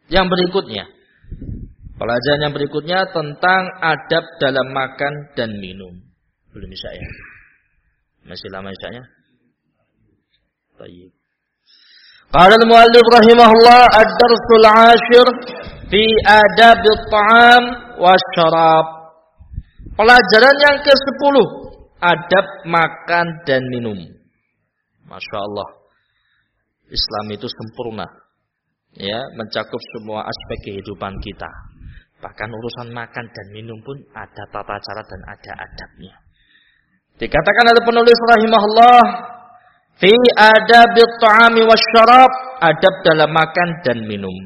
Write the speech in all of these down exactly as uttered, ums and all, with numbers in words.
Yang berikutnya, pelajaran yang berikutnya tentang adab dalam makan dan minum. Belum bisa ya? Masih lama isanya? Baik. Qala al-muallif rahimahullah ad-darsul 'ashir fi adab at-ta'am wasyarab. Pelajaran yang kesepuluh, adab makan dan minum. Masya Allah, Islam itu sempurna, ya, mencakup semua aspek kehidupan kita. Bahkan urusan makan dan minum pun ada tata cara dan ada adabnya. Dikatakan oleh penulis rahimahullah, fi adabit ta'ami wasyarab, adab dalam makan dan minum.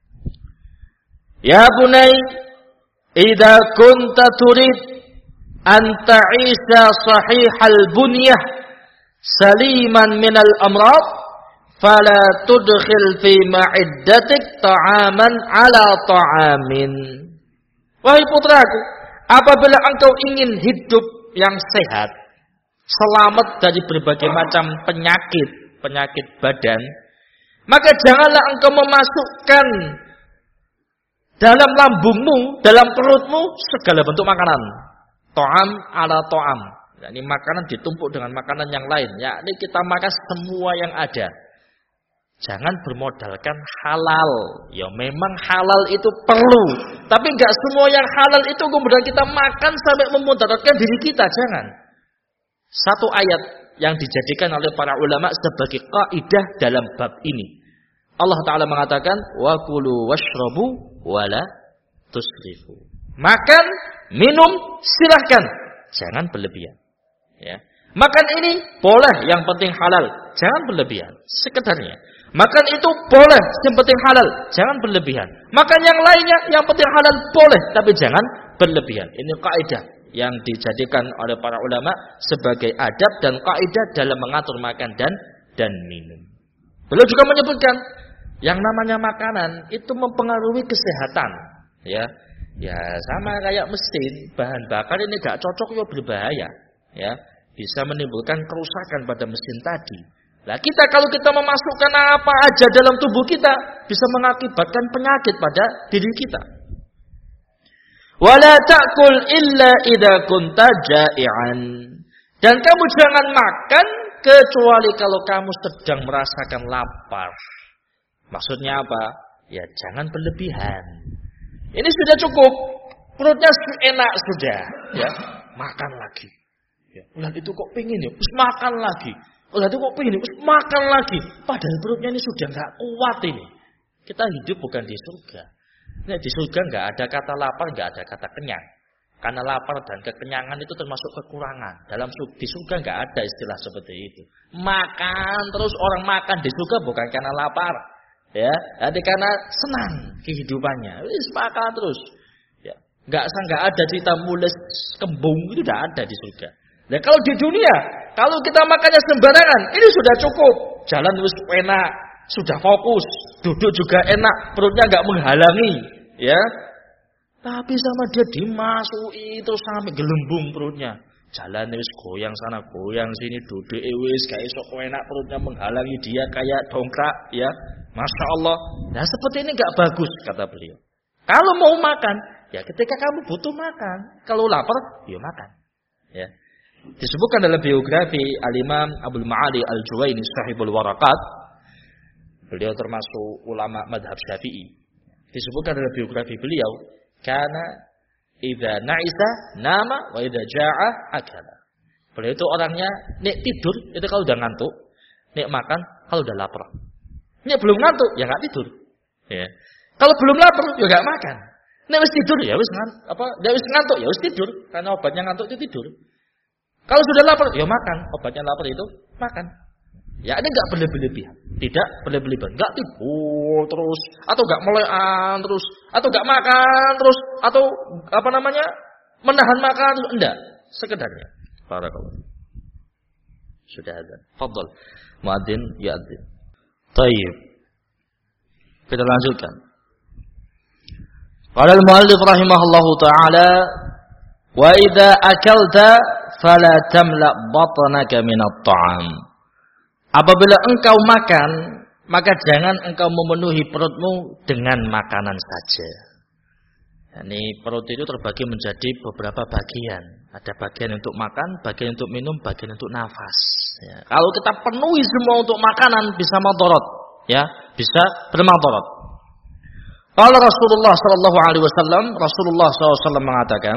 Ya bunai, idza kunta turid an ta'isa sahihal bunyah saliman minal amrad, fala tudkhil fi ma'iddatik ta'aman ala ta'amin. Wahai putraku, apabila engkau ingin hidup yang sehat, selamat dari berbagai macam penyakit, penyakit badan, maka janganlah engkau memasukkan dalam lambungmu, dalam perutmu segala bentuk makanan. Ta'am ala ta'am. Ini makanan ditumpuk dengan makanan yang lain. Ya, ini kita makan semua yang ada. Jangan bermodalkan halal. Ya memang halal itu perlu, tapi enggak semua yang halal itu kemudian kita makan sampai memudaratkan diri kita. Jangan. Satu ayat yang dijadikan oleh para ulama sebagai kaidah dalam bab ini. Allah Ta'ala mengatakan, wa kulu washrabu wala tusrifu. Makan, minum, silahkan, jangan berlebihan. Ya. Makan ini boleh, yang penting halal, jangan berlebihan, sekedarnya. Makan itu boleh, yang penting halal, jangan berlebihan. Makan yang lainnya, yang penting halal, boleh, tapi jangan berlebihan. Ini kaidah yang dijadikan oleh para ulama sebagai adab dan kaidah dalam mengatur makan dan dan minum. Beliau juga menyebutkan yang namanya makanan itu mempengaruhi kesehatan, ya. Ya sama kayak mesin, bahan bakar ini gak cocok ya berbahaya, ya. Bisa menimbulkan kerusakan pada mesin tadi. Nah, kita kalau kita memasukkan apa aja dalam tubuh kita bisa mengakibatkan penyakit pada diri kita. Wala ta'kul illa idza kunta ja'ian. Dan kamu jangan makan kecuali kalau kamu sedang merasakan lapar. Maksudnya apa? Ya jangan berlebihan. Ini sudah cukup. Perutnya enak sudah, ya. Makan lagi. Ya, ulah itu kok pengin ya, terus makan lagi. Ulah itu kok pengin, terus makan lagi. Padahal perutnya ini sudah enggak kuat ini. Kita hidup bukan di surga. Nah, di surga enggak ada kata lapar, enggak ada kata kenyang. Karena lapar dan kekenyangan itu termasuk kekurangan. Dalam di surga enggak ada istilah seperti itu. Makan terus, orang makan di surga bukan karena lapar, ya, tapi karena senang kehidupannya. Wis makan terus. Ya, enggak enggak ada cerita mules kembung, itu enggak ada di surga. Nah, kalau di dunia, kalau kita makannya sembarangan, ini sudah cukup. Jalan wis enak, sudah fokus, duduk juga enak, perutnya enggak menghalangi, ya. Tapi sama dia dimasuki terus sampai gelembung perutnya. Jalan wis goyang sana, goyang sini, duduk wis gak iso enak, perutnya menghalangi dia kayak dongkrak, ya. Masya Allah. Nah, seperti ini enggak bagus kata beliau. Kalau mau makan, ya ketika kamu butuh makan. Kalau lapar, ya makan. Ya. Disebutkan dalam biografi Al-Imam Abdul Ma'ali Al-Juwaini Sahibul Warakat. Beliau termasuk ulama madhab Syafi'i. Disebutkan dalam biografi beliau, karena idza na'isa nama wa idza ja'a akala. Beliau itu orangnya nek tidur itu kalau udah ngantuk, nek makan kalau udah lapar. Nek belum ngantuk ya enggak tidur. Ya. Kalau belum lapar ya enggak makan. Nek wis tidur ya wis apa? Ya wis ngantuk ya wis tidur, karena obatnya ngantuk itu tidur. Kalau sudah lapar, ya makan. Obatnya lapar itu makan. Ya ini enggak berlebihan, tidak berlebihan, enggak tidur terus, atau enggak melekan terus, atau enggak makan terus, atau apa namanya menahan makan terus, enggak, sekedarnya. Barakallahu. Sudah ada. Fadhal. Muadzin ya adzin. Baik. Kita lanjutkan. Qala al-muallif rahimahullahu taala, wa idza akalta fala tamla batnaka min at-ta'am. Apabila engkau makan, maka jangan engkau memenuhi perutmu dengan makanan saja. Ini perut itu terbagi menjadi beberapa bagian. Ada bagian untuk makan, bagian untuk minum, bagian untuk nafas. Ya. Kalau kita penuhi semua untuk makanan, bisa madharat, ya, bisa bermadharat. Kalau Rasulullah Shallallahu Alaihi Wasallam, Rasulullah Shallallahu Alaihi Wasallam mengatakan,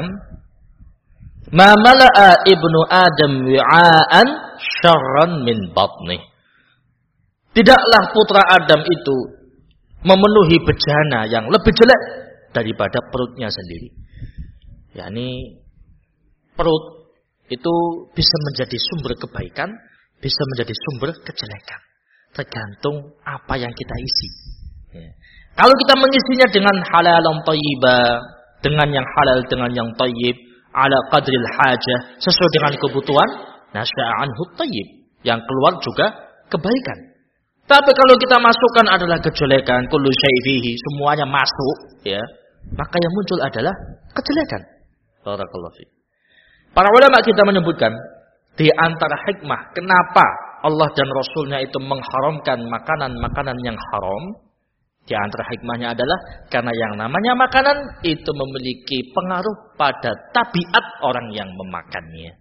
"Ma mala'a ibnu Adam wi'aan syarran min batnih." Tidaklah putra Adam itu memenuhi bejana yang lebih jelek daripada perutnya sendiri. yakni perut itu bisa menjadi sumber kebaikan, bisa menjadi sumber kejelekan, tergantung apa yang kita isi. Ya. Kalau kita mengisinya dengan halalan thayyibah, dengan yang halal, dengan yang thayyib, ala qadril hajah, sesuai dengan kebutuhan, nasya'anhu thayyib, yang keluar juga kebaikan. Tapi kalau kita masukkan adalah kejelekan, kullu syai'ihi, semuanya masuk, ya, maka yang muncul adalah kejelekan. Barakallahu fiik. Para ulama kita menyebutkan di antara hikmah kenapa Allah dan Rasulnya itu mengharamkan makanan-makanan yang haram, di antara hikmahnya adalah karena yang namanya makanan itu memiliki pengaruh pada tabiat orang yang memakannya.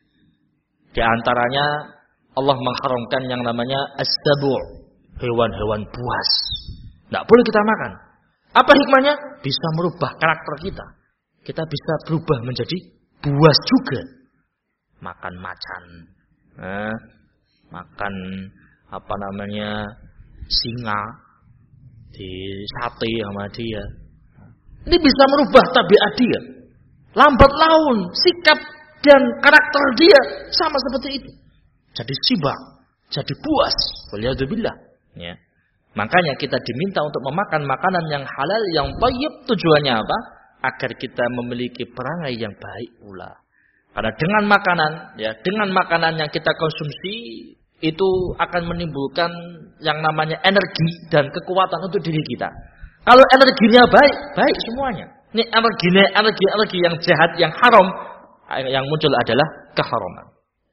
Di antaranya Allah mengharamkan yang namanya as-sabu', hewan-hewan buas. Tidak boleh kita makan. Apa hikmahnya? Bisa merubah karakter kita. Kita bisa berubah menjadi buas juga. Makan macan, eh, makan apa namanya singa, di sate sama dia. Ini bisa merubah tabiat dia. Lambat laun, sikap dan karakter dia sama seperti itu. Jadi sibak, jadi buas. Waliyadzubillah. Ya. Makanya kita diminta untuk memakan makanan yang halal, yang thayyib. Tujuannya apa? Agar kita memiliki perangai yang baik pula. Karena dengan makanan, ya, dengan makanan yang kita konsumsi itu akan menimbulkan yang namanya energi dan kekuatan untuk diri kita. Kalau energinya baik, baik semuanya. Ini energinya, energi-energi yang jahat, yang haram, yang muncul adalah keharaman.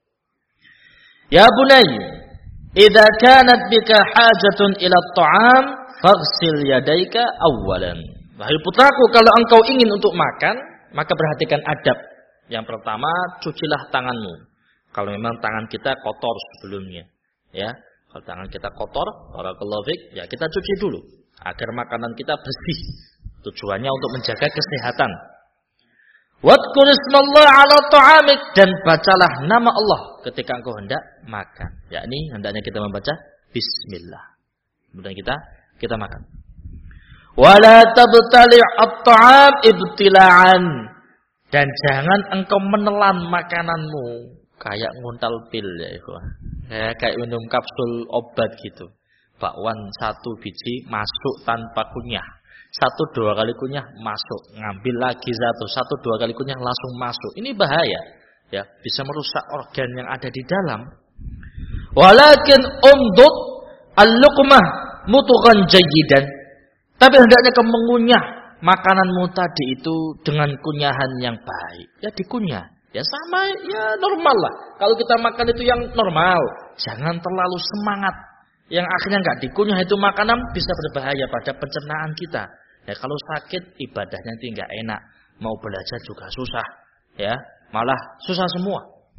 Ya bunayya, idza kanat bika hajatun ila at-ta'am faghsil yadayka awwalan. Wahai putraku, kalau engkau ingin untuk makan, maka perhatikan adab. Yang pertama, cucilah tanganmu. Kalau memang tangan kita kotor sebelumnya, ya. Kalau tangan kita kotor, barakallahu fik, ya kita cuci dulu agar makanan kita bersih. Tujuannya untuk menjaga kesehatan. Wadhkur ismallah ala ta'amik, dan bacalah nama Allah ketika engkau hendak makan. Yakni hendaknya kita membaca bismillah. Kemudian kita kita makan. Wala tabtali' at-ta'am ibtila'an, dan jangan engkau menelan makananmu kayak nguntal pil, ya ikhwan. Ya, kayak minum kapsul obat gitu. Bakwan satu biji masuk tanpa kunyah. Satu dua kali kunyah masuk, ngambil lagi satu, satu dua kali kunyah langsung masuk. Ini bahaya, ya, bisa merusak organ yang ada di dalam. Walakin umdud al-luqmah mutughan jayyidan. Tapi hendaknya kau mengunyah makananmu tadi itu dengan kunyahan yang baik. Ya dikunyah, ya sama, ya normal lah. Kalau kita makan itu yang normal, jangan terlalu semangat. Yang akhirnya nggak dikunyah itu makanan bisa berbahaya pada pencernaan kita. Ya kalau sakit ibadahnya itu nggak enak, mau belajar juga susah, ya malah susah semua.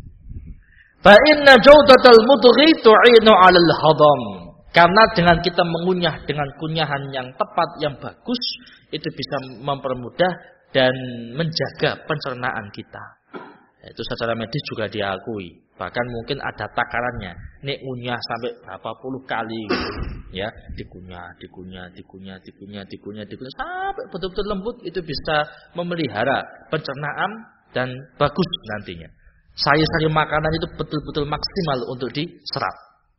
Fa inna jawdatal mudghi tu'inu 'alal hadam. Karena dengan kita mengunyah dengan kunyahan yang tepat, yang bagus, itu bisa mempermudah dan menjaga pencernaan kita. Itu secara medis juga diakui. Bahkan mungkin ada takarannya. Nek unyah sampai berapa puluh kali gitu. Ya, dikunyah, dikunyah, dikunyah, dikunyah, dikunyah, dikunyah sampai betul-betul lembut, itu bisa memelihara pencernaan dan bagus nantinya. Sayur-sayur makanan itu betul-betul maksimal untuk diserap.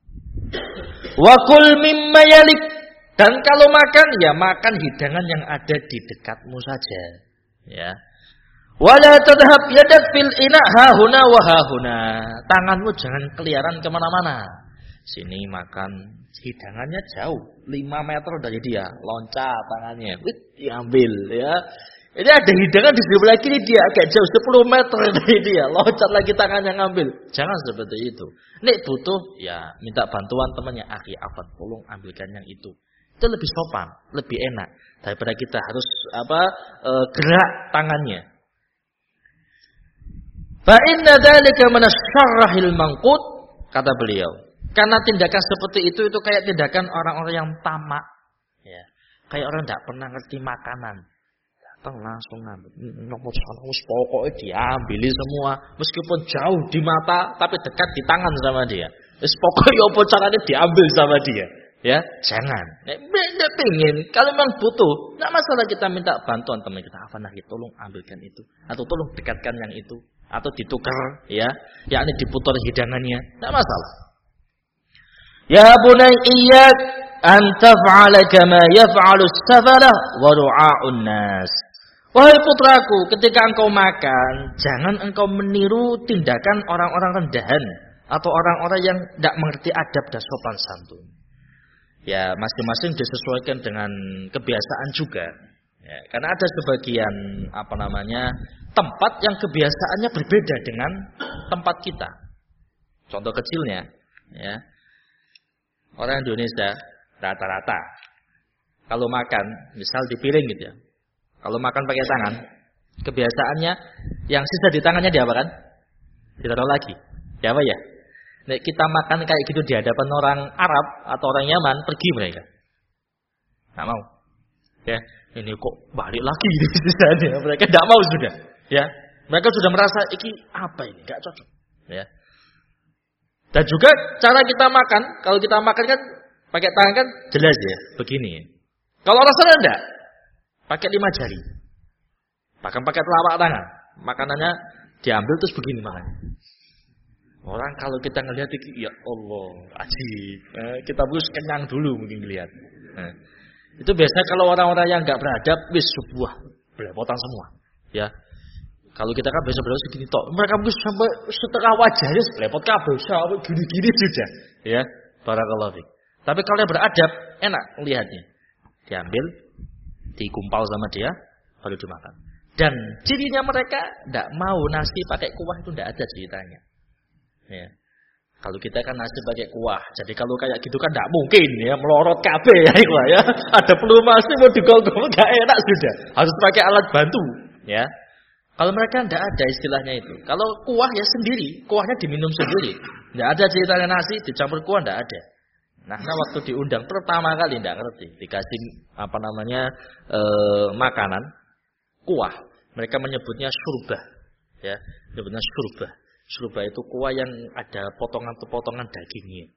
Wa kul mimma yalik, dan kalau makan ya makan hidangan yang ada di dekatmu saja, ya. Wala tadhhab yadak fil ina hahuna wa hahuna. Tanganmu jangan keliaran kemana-mana. Sini makan, hidangannya jauh, lima meter dari dia, loncat tangannya, wih, diambil, ya. Ini ada hidangan di sebelah kiri dia agak jauh sepuluh meter dari dia. Loncat lagi tangannya ngambil. Jangan seperti itu. Nek butuh, ya minta bantuan temannya. Akhi, afan, tolong ambilkan yang itu. Itu lebih sopan, lebih enak. Daripada kita harus apa e, gerak tangannya. Fa inna dzalika minasyarrahil manqut, kata beliau. Karena tindakan seperti itu itu kayak tindakan orang-orang yang tamak. Ya. Kayak orang tidak pernah ngerti makanan. Langsung ngambil, nomor sanus pokoknya diambil semua, meskipun jauh di mata, tapi dekat di tangan sama dia. Terus pokoknya apa caranya diambil sama dia, ya jangan. Nek pengen, kalau memang butuh, nggak masalah kita minta bantuan teman kita, apa nah, tolong ambilkan itu, atau tolong dekatkan yang itu, atau ditukar, ya, yakni diputar hidangannya, nggak masalah. Ya bunai iyyak an taf'ala kama yaf'alu as-safalah wa du'a'un nas. Wahai putraku, ketika engkau makan, jangan engkau meniru tindakan orang-orang rendahan atau orang-orang yang tidak mengerti adab dan sopan santun. Ya, masing-masing disesuaikan dengan kebiasaan juga. Ya, karena ada sebagian apa namanya tempat yang kebiasaannya berbeda dengan tempat kita. Contoh kecilnya, ya, orang Indonesia rata-rata kalau makan, misal di piring gitu ya. Kalau makan pakai tangan, kebiasaannya yang sisa di tangannya diapakan? Ditaruh lagi. Ya apa ya? Nek kita makan kayak gitu di hadapan orang Arab atau orang Yaman, pergi mereka. Nggak mau. Ya, ini kok balik lagi di sisanya. Mereka tidak mau sudah. Ya, mereka sudah merasa iki apa ini? Nggak cocok. Ya. Dan juga cara kita makan, kalau kita makan kan pakai tangan kan jelas ya, begini. Kalau orang sana enggak. Pakai lima jari. Bahkan pakai telapak tangan. Makanannya diambil terus begini makannya. Orang kalau kita ngelihat itu, ya Allah, ajib. Eh, kita harus kenyang dulu mungkin lihat. Nah, itu biasanya kalau orang-orang yang enggak beradab, wis sebuah belepotan semua. Ya. Kalau kita kan biasa-biasa segini tok. Mereka mungkin sampai setengah wajahnya belepot kabeh, sampai gini-gini sudah. Ya. Barakallahu fiik. Tapi kalau yang beradab, enak melihatnya. Diambil, dikumpal sama dia, baru dimakan. Dan cirinya mereka tidak mau nasi pakai kuah itu tidak ada ceritanya. Ya. Kalau kita kan nasi pakai kuah, jadi kalau kayak gitu kan tidak mungkin ya melorot kabeh ya, ya. Ada pelumasi mau digol-gol nggak enak sudah, harus pakai alat bantu. Ya. Kalau mereka tidak ada istilahnya itu. Kalau kuah ya sendiri, kuahnya diminum sendiri. Tidak ada ceritanya nasi dicampur kuah, tidak ada. Nah, nah waktu diundang pertama kali tidak ngerti, dikasih apa namanya e, makanan kuah, mereka menyebutnya syurbah, ya, menyebutnya syurbah. Syurbah itu kuah yang ada potongan-potongan dagingnya.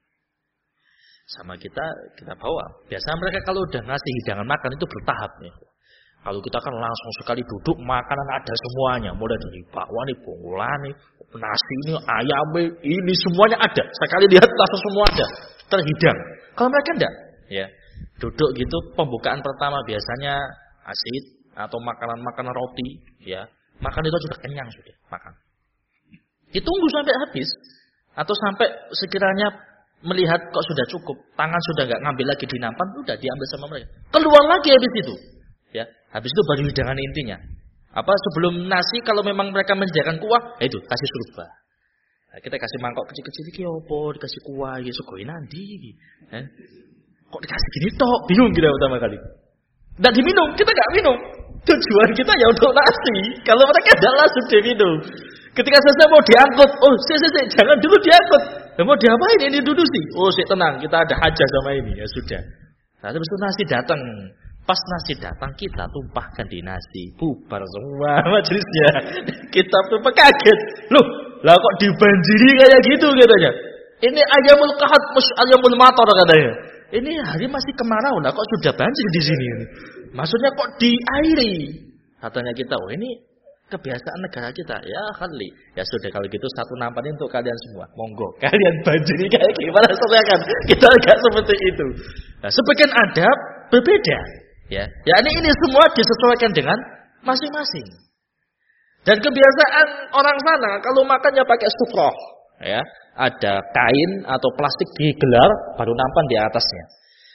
Sama kita kita bawa. Biasa mereka kalau udah ngasih hidangan makan itu bertahap nih. Kalau kita kan langsung sekali duduk makanan ada semuanya, mulai dari bakwan, bongolan, nasi ini, ayam ini semuanya ada. Sekali lihat langsung semua ada. Terhidang. Kalau mereka enggak, ya. Duduk gitu pembukaan pertama biasanya asid atau makanan-makanan roti, ya. Makan itu sudah kenyang sudah, makan. Ditunggu sampai habis atau sampai sekiranya melihat kok sudah cukup, tangan sudah enggak ngambil lagi di nampan, sudah diambil sama mereka. Keluar lagi habis itu. Ya, habis itu baru hidangan intinya. Apa sebelum nasi kalau memang mereka menyediakan kuah, ya itu kasih surba. Nah, kita kasih mangkok kecil-kecil iki opo, dikasih kuah, ya sugoi nanti. Eh? Kok dikasih gini tok? Bingung kita pertama kali. Enggak diminum, kita enggak minum. Tujuan kita ya untuk nasi. Kalau mereka enggak langsung diminum. Ketika selesai mau diangkut, oh, sih sih sih, jangan dulu diangkut. Ya, mau diapain ini dulu sih? Oh, sih tenang, kita ada hajah sama ini, ya sudah. Nah, habis itu nasi datang. Pas nasi datang kita tumpahkan di nasi, bubar semua majelisnya. Kita tuh kaget. Loh, lah kok dibanjiri kayak gitu katanya. Ini ayamul qahat mus ayamul matar katanya. Ini hari masih kemarau lah kok sudah banjir di sini. Maksudnya kok diairi. Katanya kita, oh ini kebiasaan negara kita. Ya kali. Ya sudah kalau gitu satu nampan untuk kalian semua. Monggo. Kalian banjiri kayak gimana silakan. Kita enggak seperti itu. Nah, sebagian adab berbeda. Ya, ya ini, ini semua disesuaikan dengan masing-masing. Dan kebiasaan orang sana kalau makannya pakai sufroh, ya, ada kain atau plastik digelar baru nampan di atasnya.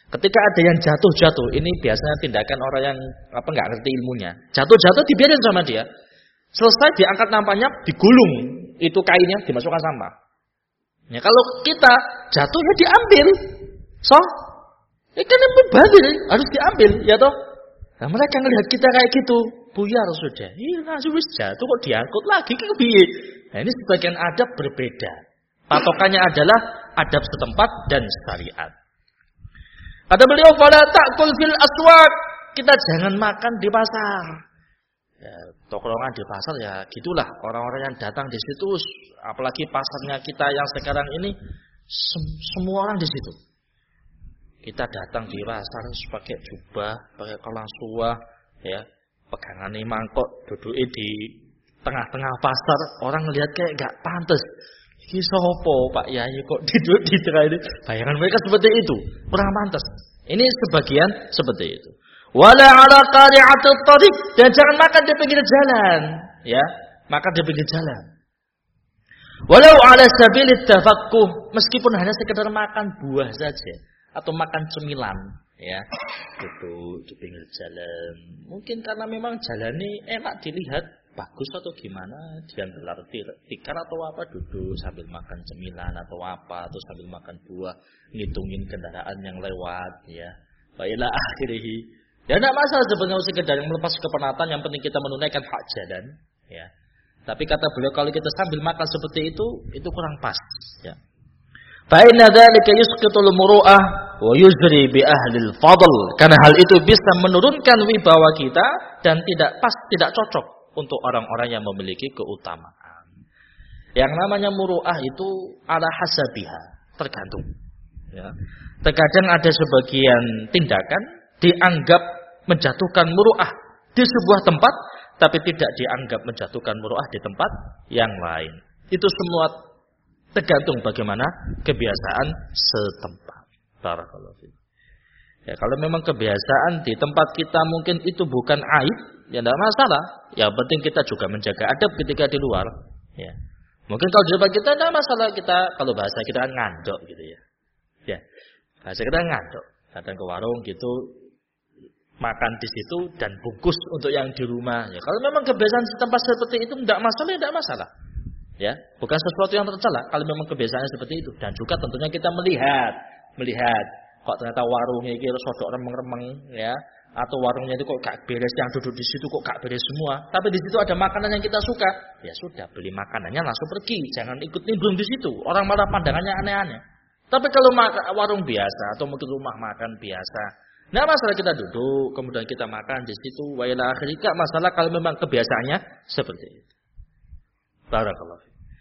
Ketika ada yang jatuh-jatuh, ini biasanya tindakan orang yang apa nggak ngerti ilmunya. Jatuh-jatuh dibiarin sama dia. Selesai diangkat nampaknya, digulung itu kainnya, dimasukkan sampah. Ya, kalau kita jatuh ya diambil. So, ini kan mubazir, harus diambil, ya toh. Nah, mereka ngelihat kita kayak gitu, buyar sudah. Iya, langsung wis jatuh kok diangkut lagi ke piye. Nah, ini sebagian adab berbeda. Patokannya adalah adab setempat dan syariat. Kata beliau, "Fala ta'kul fil aswaq." Kita jangan makan di pasar. Ya, tongkrongan di pasar ya gitulah, orang-orang yang datang di situ, apalagi pasarnya kita yang sekarang ini sem- semua orang di situ. Kita datang di pasar pakai jubah, pakai kolang suah, ya, pegangan mangkok, duduk di tengah-tengah pasar, orang lihat kayak enggak pantas. Iki sopo Pak Yai kok duduk di tengah ini? Bayangan mereka seperti itu, kurang pantas. Ini sebagian seperti itu. Wala ala qari'atit tariq, dan jangan makan di pinggir jalan, ya, makan di pinggir jalan. Walau ala sabilit tafaqquh, meskipun hanya sekedar makan buah saja atau makan cemilan, ya, duduk di pinggir jalan. Mungkin karena memang jalan ini enak dilihat, bagus atau gimana, dia gelar tikar atau apa, duduk sambil makan cemilan atau apa, atau sambil makan buah, ngitungin kendaraan yang lewat, ya. Baiklah akhirnya. Ya tidak masalah sebenarnya sekedar yang melepas kepenatan, yang penting kita menunaikan hak jalan, ya. Tapi kata beliau kalau kita sambil makan seperti itu, itu kurang pas, ya. Fa inna dzalika yusqitul muru'ah wa yuzri bi ahlil fadl. Karena hal itu bisa menurunkan wibawa kita dan tidak pas, tidak cocok untuk orang-orang yang memiliki keutamaan. Yang namanya muru'ah itu ala hasabiha, tergantung, ya. Terkadang ada sebagian tindakan dianggap menjatuhkan muru'ah di sebuah tempat, tapi tidak dianggap menjatuhkan muru'ah di tempat yang lain. Itu semua tergantung bagaimana kebiasaan setempat. Barakallahu fiik. Ya, kalau memang kebiasaan di tempat kita mungkin itu bukan aib, ya tidak masalah. Yang penting kita juga menjaga adab ketika di luar. Ya. Mungkin kalau di tempat kita tidak masalah, kita kalau bahasa kita kan ngandok gitu ya. Ya, bahasa kita ngandok. Datang ke warung gitu, makan di situ dan bungkus untuk yang di rumah. Ya, kalau memang kebiasaan setempat seperti itu tidak masalah, ya tidak masalah. Ya, bukan sesuatu yang tercela kalau memang kebiasaannya seperti itu. Dan juga tentunya kita melihat, melihat kok ternyata warungnya ini sodok remeng-remeng, ya, atau warungnya itu kok gak beres, yang duduk di situ kok gak beres semua. Tapi di situ ada makanan yang kita suka, ya sudah beli makanannya langsung pergi, jangan ikut nimbrung di situ. Orang malah pandangannya aneh-aneh. Tapi kalau warung biasa atau mungkin rumah makan biasa, nah masalah kita duduk, kemudian kita makan di situ, wa ila akhirika, masalah kalau memang kebiasaannya seperti itu. Barakallahu.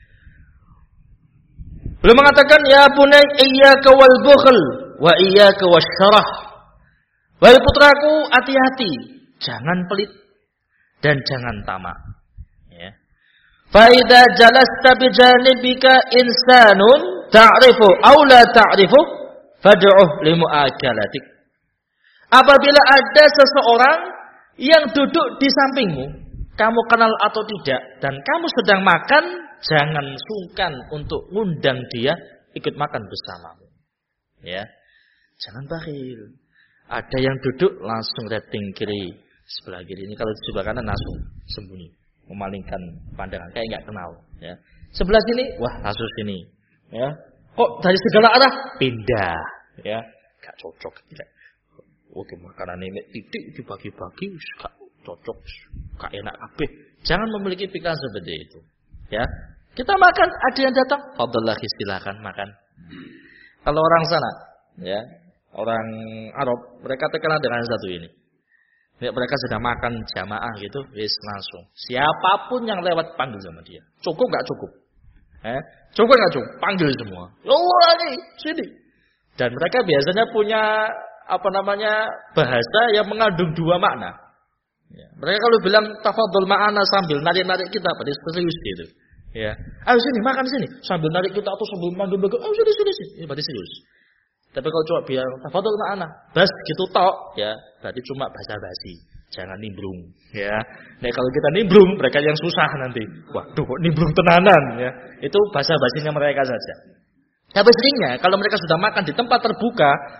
Beliau mengatakan, ya bunay iyyaka wal bukhl wa iyyaka wasyarah. Wahai putraku, hati-hati, jangan pelit dan jangan tamak. Ya. Fa idza jalasta bi janibika insanun ta'rifu aw la ta'rifu fad'uh li mu'akalatik. Apabila ada seseorang yang duduk di sampingmu, kamu kenal atau tidak, dan kamu sedang makan, jangan sungkan untuk ngundang dia ikut makan bersamamu. Ya, jangan bakhil. Ada yang duduk langsung rating kiri, sebelah kiri. Ini kalau di sebelah kanan langsung sembunyi, memalingkan pandangan, kayak nggak kenal. Ya, sebelah sini, wah langsung sini. Ya, kok dari segala arah pindah. Ya, nggak cocok. Tidak. Oke, makanan ini titik dibagi-bagi, gak cocok, gak enak kabeh. Jangan memiliki pikiran seperti itu. Ya, kita makan, ada yang datang, fadlillah, silakan makan. Kalau orang sana, ya, orang Arab, mereka terkenal dengan satu ini. Ya, mereka sedang makan jamaah gitu, wis langsung. Siapapun yang lewat panggil sama dia. Cukup gak cukup? Eh, cukup gak cukup? Panggil semua. Oh, ini sini. Dan mereka biasanya punya apa namanya bahasa yang mengandung dua makna. Ya, mereka kalau bilang tafadhol ma'ana sambil narik-narik kita, pada serius gitu. Ya, ayo sini makan sini, sambil narik kita atau sambil manggil-manggil, ayo sini sini sini, ya, pada serius. Tapi kalau coba bilang tafadhol ma'ana, bas gitu tok, ya, berarti cuma basa-basi, jangan nimbrung. Ya, nah kalau kita nimbrung, mereka yang susah nanti. Waduh, kok nimbrung tenanan, ya, itu basa-basinya mereka saja. Tapi seringnya kalau mereka sudah makan di tempat terbuka,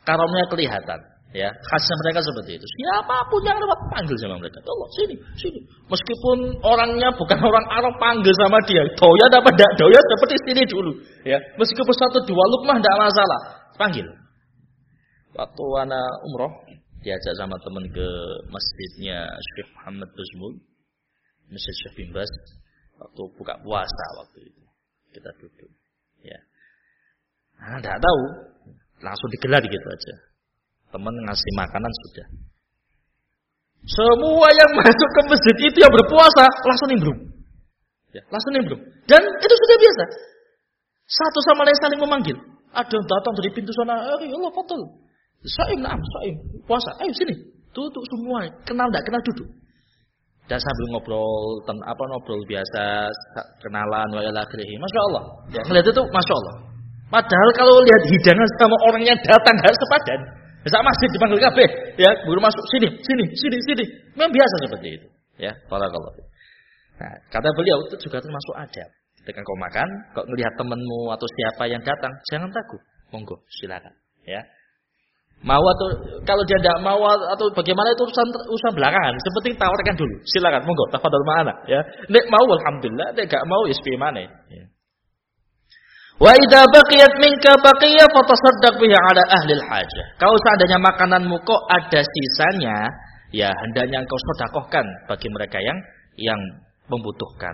Karomnya kelihatan. Ya, khasnya mereka seperti itu. Siapapun yang lewat panggil sama mereka. Ya Allah, sini, sini. Meskipun orangnya bukan orang Arab, panggil sama dia. Doyan apa enggak doyan seperti sini dulu. Ya, meskipun satu dua lukmah enggak masalah. Panggil. Waktu anak umroh, diajak sama teman ke masjidnya Syekh Muhammad Bazmul, Masjid Syekh bin Baz. Waktu buka puasa waktu itu kita duduk. Ya, nah, enggak tahu, langsung digelar gitu aja. Teman ngasih makanan sudah. Semua yang masuk ke masjid itu yang berpuasa langsung nimbrung. Ya, langsung nimbrung. Dan itu sudah biasa. Satu sama lain saling memanggil. Ada yang datang dari pintu sana, "Eh, Allah, fadhil. Saim, na'am, saim. Puasa. Ayo sini." Duduk semua. Kenal enggak kenal duduk. Dan sambil ngobrol, ten, apa ngobrol biasa, kenalan wa ila akhirih. Masya Allah. Ya, ngelihat itu Masya Allah. Padahal kalau lihat hidangan sama orangnya datang harus sepadan. Bisa masjid dipanggil kabeh, ya, baru masuk sini, sini, sini, sini. Memang biasa seperti itu, ya. Barakallahu. Nah, kata beliau itu juga termasuk adab. Ketika kau makan, kau melihat temanmu atau siapa yang datang, jangan takut, monggo, silakan, ya. Mau atau kalau dia tidak mau atau bagaimana itu urusan urusan belakangan. Seperti tawarkan dulu, silakan, monggo, tafadhol ma'ana, ya. Nek mau alhamdulillah, nek enggak mau ya mana, ya. Wa idza baqiyat minka baqiyya fatasaddaq bihi ala ahli al-hajah. Kalau seandainya makananmu kok ada sisanya, ya hendaknya engkau sedekahkan bagi mereka yang yang membutuhkan.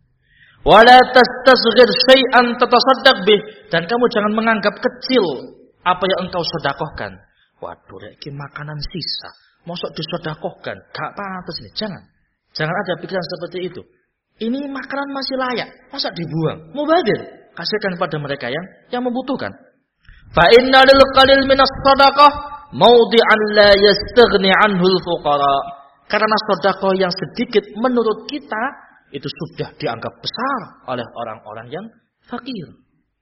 Wala tastasghir syai'an tatasaddaq bih, dan kamu jangan menganggap kecil apa yang engkau sedekahkan. Waduh, iki makanan sisa, mosok disedekahkan, gak pantas ini. Jangan. Jangan ada pikiran seperti itu. Ini makanan masih layak, masa dibuang? Mubadir. Kasihkan pada mereka yang yang membutuhkan. Fa inna lil qalil minas shadaqah mawdi'an la yastaghni anhu al-fuqara. Karena sedekah yang sedikit menurut kita itu sudah dianggap besar oleh orang-orang yang fakir.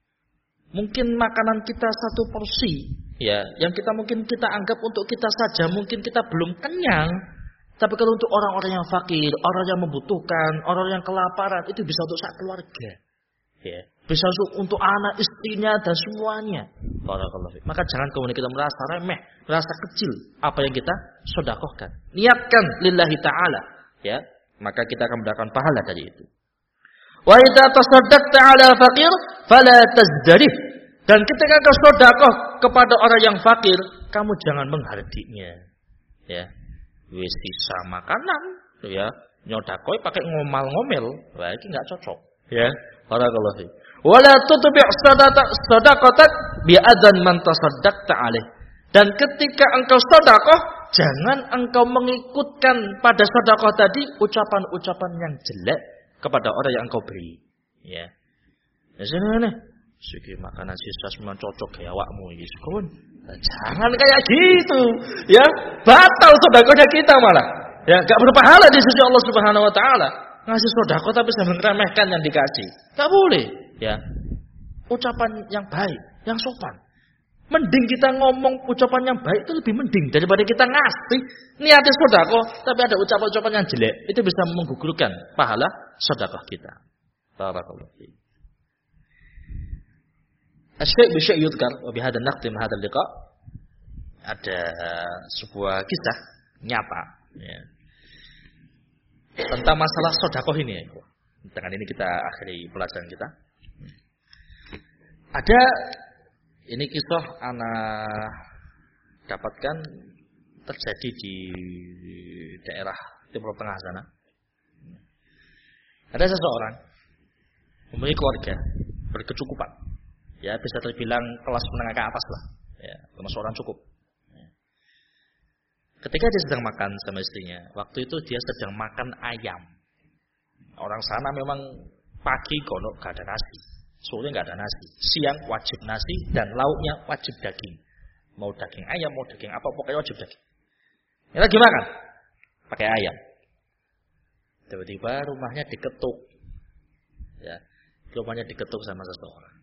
Mungkin makanan kita satu porsi, ya, yang kita mungkin kita anggap untuk kita saja, mungkin kita belum kenyang. Tapi kalau untuk orang-orang yang fakir, orang yang membutuhkan, orang yang kelaparan, itu bisa untuk sak keluarga. Ya, bisa untuk anak istrinya dan semuanya. Barakallahu. Maka jangan kemudian kita merasa remeh, merasa kecil apa yang kita sedekahkan. Niatkan lillahi ta'ala, ya, maka kita akan mendapatkan pahala dari itu. Wa idza tasaddaqta 'ala faqir fala tazdarih. Dan ketika kau sedekah kepada orang yang fakir, kamu jangan menghardiknya. Ya. Wis sisa makanan, ya, nyodakoi pakai ngomal-ngomel, wah iki enggak cocok, ya. Barakallahu. Wala tutbi' sadaqatak bi adzan man tasaddaqta alaih. Dan ketika engkau sedekah, jangan engkau mengikutkan pada sedekah tadi ucapan-ucapan yang jelek kepada orang yang engkau beri, ya. Ya sini nih, siki makanan sisa semua cocok kayak awakmu iki, sekon. Jangan kayak gitu, ya. Batal sedekahnya kita malah. Ya, enggak berpahala di sisi Allah Subhanahu wa taala. Ngasih sedekah tapi sambil meremehkan yang dikasih. Enggak boleh, ya. Ucapan yang baik, yang sopan. Mending kita ngomong ucapan yang baik itu lebih mending daripada kita ngasih niatnya sedekah tapi ada ucapan-ucapan yang jelek. Itu bisa menggugurkan pahala sedekah kita. Barakallahu fiik. Asy-syai' bi syai' yudkar wa bi hadzal naqtim hadzal liqa. Ada sebuah kisah nyata, ya, tentang masalah sedekah ini, ya. Dengan ini kita akhiri pelajaran kita. Ada ini kisah anak dapatkan terjadi di daerah Timur Tengah sana. Ada seseorang memiliki keluarga berkecukupan, ya bisa terbilang kelas menengah ke atas lah, ya, termasuk orang cukup. Ya. Ketika dia sedang makan sama istrinya, waktu itu dia sedang makan ayam. Orang sana memang pagi kono gak ada nasi, sore gak ada nasi, siang wajib nasi dan lauknya wajib daging. Mau daging ayam, mau daging apa, pokoknya wajib daging. Ini lagi makan, pakai ayam. Tiba-tiba rumahnya diketuk, ya, rumahnya diketuk sama seseorang.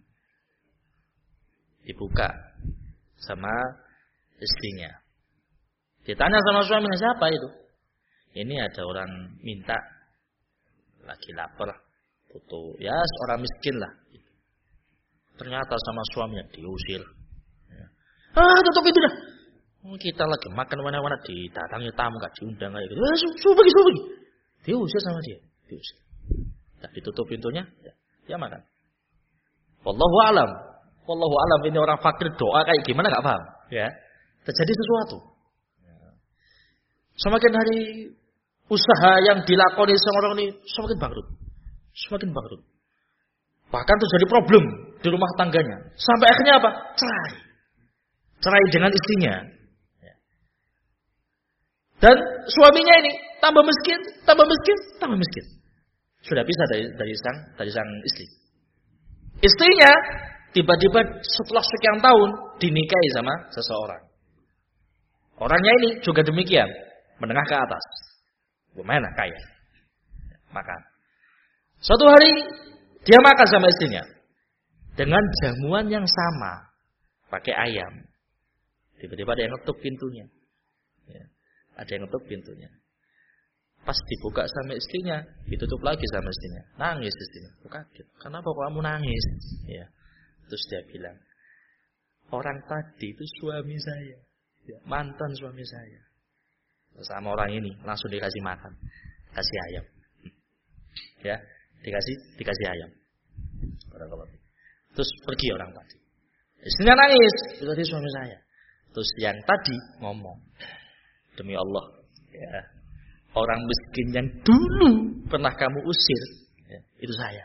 Dibuka sama istrinya. Ditanya sama suaminya, siapa itu? Ini ada orang minta, lagi lapar, butuh, ya seorang miskin lah. Ternyata sama suaminya diusir. Ah, tutup pintu dah. Oh, kita lagi makan mana-mana didatangi tamu gak diundang kayak gitu. Ah, suruh pergi, suruh pergi. Diusir sama dia, diusir. Nah, ditutup pintunya, ya, dia makan. Wallahu alam. Wallahu alam, ini orang fakir doa kayak gimana gak paham, ya. Terjadi sesuatu. Semakin hari usaha yang dilakoni sama orang ini semakin bangkrut. Semakin bangkrut. Bahkan terjadi problem di rumah tangganya. Sampai akhirnya apa? Cerai. Cerai dengan istrinya. Dan suaminya ini tambah miskin, tambah miskin, tambah miskin. Sudah bisa dari dari sang dari sang istri. Istrinya tiba-tiba setelah sekian tahun dinikahi sama seseorang. Orangnya ini juga demikian, menengah ke atas. Lumayan kaya. Makan. Suatu hari dia makan sama istrinya dengan jamuan yang sama, pakai ayam. Tiba-tiba ada yang ngetuk pintunya. Ya. Ada yang ngetuk pintunya. Pas dibuka sama istrinya, ditutup lagi sama istrinya. Nangis istrinya. Aku kaget. Kenapa kok kamu nangis? Ya. Terus dia bilang, orang tadi itu suami saya. Ya, mantan suami saya. Sama orang ini langsung dikasih makan. Kasih ayam. Ya, dikasih dikasih ayam. Terus pergi orang tadi. Istrinya nangis. Itu tadi suami saya. Terus yang tadi ngomong, demi Allah, ya, orang miskin yang dulu pernah kamu usir, ya, itu saya.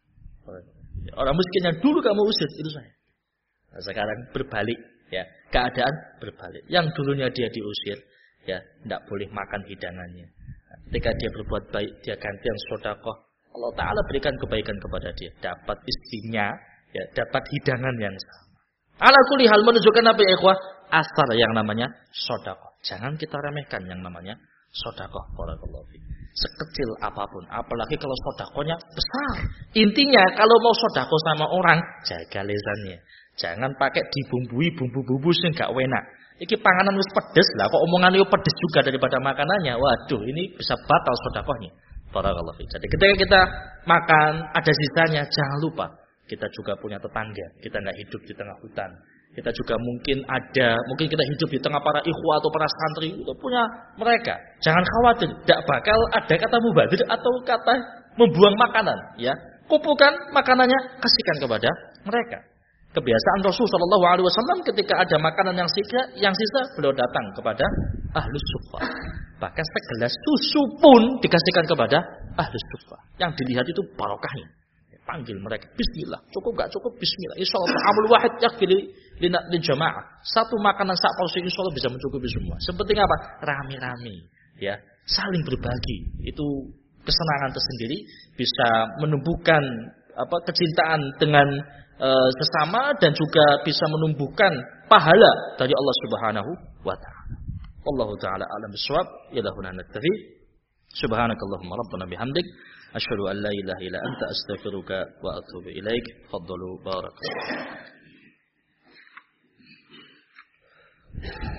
Orang miskin yang dulu kamu usir, itu saya. Nah, sekarang berbalik, ya, keadaan berbalik. Yang dulunya dia diusir, ya, tidak boleh makan hidangannya. Nah, ketika dia berbuat baik, dia ganti yang sedekah. Allah Ta'ala berikan kebaikan kepada dia. Dapat istrinya, ya, dapat hidangan yang sama. Ala kulli hal menunjukkan apa ya ikhwah? Asar yang namanya sedekah. Jangan kita remehkan yang namanya sedekah. Barakallahu fiik. Sekecil apapun, apalagi kalau sedekahnya besar. Intinya kalau mau sedekah sama orang, jaga lisannya. Jangan pakai dibumbui bumbu-bumbu sing gak enak. Iki panganan wis pedes lah, kok omongan yo pedes juga daripada makanannya. Waduh, ini bisa batal sedekahnya. Barakallahu fiik. Jadi ketika kita makan ada sisanya, jangan lupa kita juga punya tetangga. Kita nggak hidup di tengah hutan. Kita juga mungkin ada, mungkin kita hidup di tengah para ikhwah atau para santri. Itu punya mereka. Jangan khawatir, tidak bakal ada kata mubadir atau kata membuang makanan. Ya, kumpulkan makanannya, kasihkan kepada mereka. Kebiasaan Rasul Shallallahu Alaihi Wasallam ketika ada makanan yang sisa, yang sisa beliau datang kepada ahlus suffah. Bahkan segelas susu pun dikasihkan kepada ahlus suffah. Yang dilihat itu barokahnya. Panggil mereka, bismillah. Cukup gak cukup, bismillah. Insyaallah amul wahid yakfi li jamaah. Satu makanan sak porsi insyaallah bisa mencukupi semua. Sepenting apa? Rame-rame, ya. Saling berbagi. Itu kesenangan tersendiri, bisa menumbuhkan apa kecintaan dengan e, sesama dan juga bisa menumbuhkan pahala dari Allah Subhanahu wa taala. Wallahu taala alam bisawab. Ilahuna naktafi. Subhanakallahumma rabbana bihamdik. Asyhadu an la ilaha illa anta astaghfiruka wa atubu ilaik. Faddalu barakallahu.